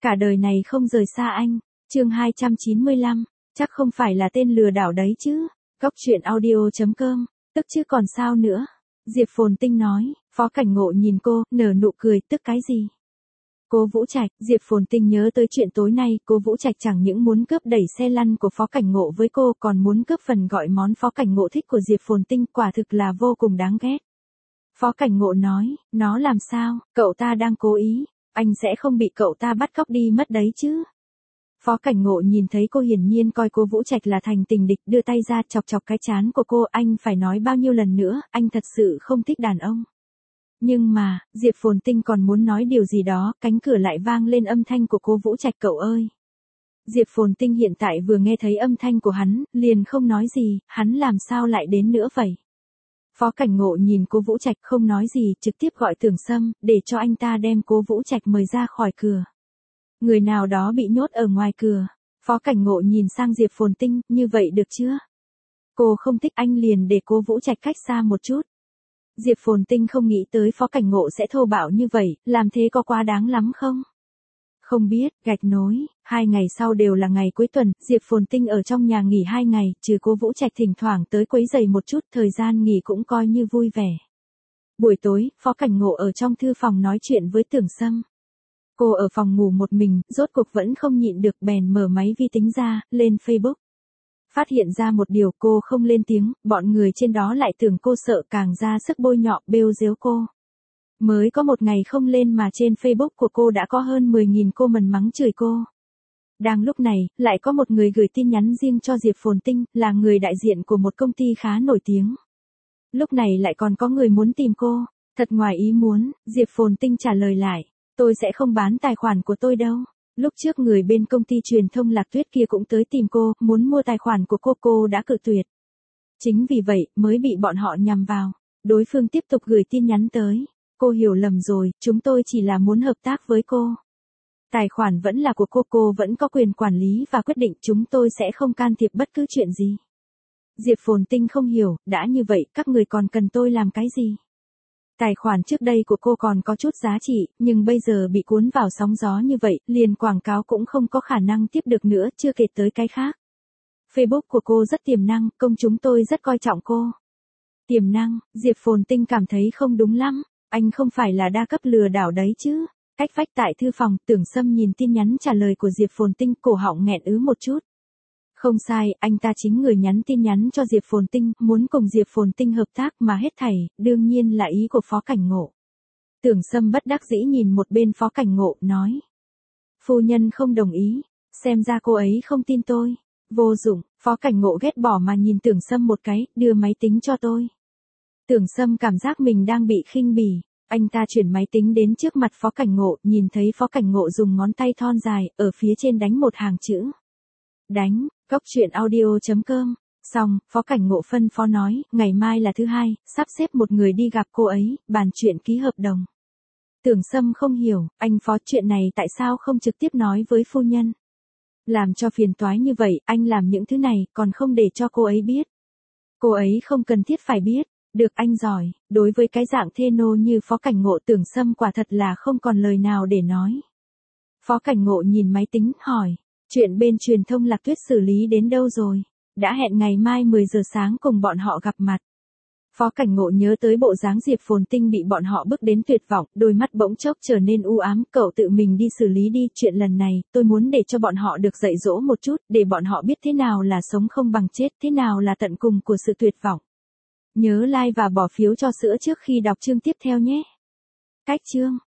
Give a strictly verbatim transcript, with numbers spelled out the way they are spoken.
Cả đời này không rời xa anh. Chương hai trăm chín mươi lăm, chắc không phải là tên lừa đảo đấy chứ. Góc truyện audio chấm com, tức chứ còn sao nữa. Diệp Phồn Tinh nói. Phó Cảnh Ngộ nhìn cô, nở nụ cười, tức cái gì? Cố Vũ Trạch. Diệp Phồn Tinh nhớ tới chuyện tối nay, Cố Vũ Trạch chẳng những muốn cướp đẩy xe lăn của Phó Cảnh Ngộ với cô, còn muốn cướp phần gọi món Phó Cảnh Ngộ thích của Diệp Phồn Tinh, quả thực là vô cùng đáng ghét. Phó Cảnh Ngộ nói, nó làm sao, cậu ta đang cố ý, anh sẽ không bị cậu ta bắt cóc đi mất đấy chứ. Phó Cảnh Ngộ nhìn thấy cô hiển nhiên coi Cố Vũ Trạch là thành tình địch, đưa tay ra chọc chọc cái trán của cô, anh phải nói bao nhiêu lần nữa, anh thật sự không thích đàn ông. Nhưng mà, Diệp Phồn Tinh còn muốn nói điều gì đó, cánh cửa lại vang lên âm thanh của Cố Vũ Trạch, cậu ơi. Diệp Phồn Tinh hiện tại vừa nghe thấy âm thanh của hắn, liền không nói gì, hắn làm sao lại đến nữa vậy? Phó Cảnh Ngộ nhìn Cố Vũ Trạch không nói gì, trực tiếp gọi Tưởng Sâm, để cho anh ta đem Cố Vũ Trạch mời ra khỏi cửa. Người nào đó bị nhốt ở ngoài cửa. Phó Cảnh Ngộ nhìn sang Diệp Phồn Tinh, như vậy được chưa? Cô không thích anh liền để Cố Vũ Trạch cách xa một chút. Diệp Phồn Tinh không nghĩ tới Phó Cảnh Ngộ sẽ thô bạo như vậy, làm thế có quá đáng lắm không? Không biết, gạch nối, hai ngày sau đều là ngày cuối tuần, Diệp Phồn Tinh ở trong nhà nghỉ hai ngày, trừ Cố Vũ Trạch thỉnh thoảng tới quấy giày một chút, thời gian nghỉ cũng coi như vui vẻ. Buổi tối, Phó Cảnh Ngộ ở trong thư phòng nói chuyện với Tưởng Sâm. Cô ở phòng ngủ một mình, rốt cuộc vẫn không nhịn được bèn mở máy vi tính ra, lên Facebook. Phát hiện ra một điều, cô không lên tiếng, bọn người trên đó lại tưởng cô sợ, càng ra sức bôi nhọ, bêu giếu cô. Mới có một ngày không lên mà trên Facebook của cô đã có hơn mười nghìn cô mần mắng chửi cô. Đang lúc này, lại có một người gửi tin nhắn riêng cho Diệp Phồn Tinh, là người đại diện của một công ty khá nổi tiếng. Lúc này lại còn có người muốn tìm cô. Thật ngoài ý muốn, Diệp Phồn Tinh trả lời lại, tôi sẽ không bán tài khoản của tôi đâu. Lúc trước người bên công ty truyền thông Lạc Tuyết kia cũng tới tìm cô, muốn mua tài khoản của cô, cô đã cự tuyệt. Chính vì vậy, mới bị bọn họ nhằm vào. Đối phương tiếp tục gửi tin nhắn tới. Cô hiểu lầm rồi, chúng tôi chỉ là muốn hợp tác với cô. Tài khoản vẫn là của cô, cô vẫn có quyền quản lý và quyết định, chúng tôi sẽ không can thiệp bất cứ chuyện gì. Diệp Phồn Tinh không hiểu, đã như vậy, các người còn cần tôi làm cái gì? Tài khoản trước đây của cô còn có chút giá trị, nhưng bây giờ bị cuốn vào sóng gió như vậy, liền quảng cáo cũng không có khả năng tiếp được nữa, chưa kể tới cái khác. Facebook của cô rất tiềm năng, công chúng tôi rất coi trọng cô. Tiềm năng, Diệp Phồn Tinh cảm thấy không đúng lắm, anh không phải là đa cấp lừa đảo đấy chứ. Cách vách tại thư phòng, Tưởng Sâm nhìn tin nhắn trả lời của Diệp Phồn Tinh, cổ họng nghẹn ứ một chút. Không sai, anh ta chính người nhắn tin nhắn cho Diệp Phồn Tinh, muốn cùng Diệp Phồn Tinh hợp tác mà hết thảy, đương nhiên là ý của Phó Cảnh Ngộ. Tưởng Sâm bất đắc dĩ nhìn một bên Phó Cảnh Ngộ, nói. Phu nhân không đồng ý, xem ra cô ấy không tin tôi. Vô dụng, Phó Cảnh Ngộ ghét bỏ mà nhìn Tưởng Sâm một cái, đưa máy tính cho tôi. Tưởng Sâm cảm giác mình đang bị khinh bỉ, anh ta chuyển máy tính đến trước mặt Phó Cảnh Ngộ, nhìn thấy Phó Cảnh Ngộ dùng ngón tay thon dài, ở phía trên đánh một hàng chữ. Đánh, góc truyện audio chấm com. Xong, Phó Cảnh Ngộ phân phó nói, ngày mai là thứ hai, sắp xếp một người đi gặp cô ấy, bàn chuyện ký hợp đồng. Tưởng Sâm không hiểu, anh Phó, chuyện này tại sao không trực tiếp nói với phu nhân? Làm cho phiền toái như vậy, anh làm những thứ này, còn không để cho cô ấy biết. Cô ấy không cần thiết phải biết. Được, anh giỏi. Đối với cái dạng thê nô như Phó Cảnh Ngộ, Tưởng Sâm quả thật là không còn lời nào để nói. Phó Cảnh Ngộ nhìn máy tính, hỏi, chuyện bên truyền thông Lạc Tuyết xử lý đến đâu rồi? Đã hẹn ngày mai mười giờ sáng cùng bọn họ gặp mặt. Phó Cảnh Ngộ nhớ tới bộ dáng Diệp Phồn Tinh bị bọn họ bức đến tuyệt vọng, đôi mắt bỗng chốc trở nên u ám, cậu tự mình đi xử lý đi, chuyện lần này, tôi muốn để cho bọn họ được dạy dỗ một chút, để bọn họ biết thế nào là sống không bằng chết, thế nào là tận cùng của sự tuyệt vọng. Nhớ like và bỏ phiếu cho sữa trước khi đọc chương tiếp theo nhé. Cách chương